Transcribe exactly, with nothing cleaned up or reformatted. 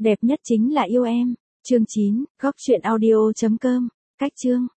Đẹp nhất chính là yêu em. Chương chín, góc truyện audio chấm com. Cách chương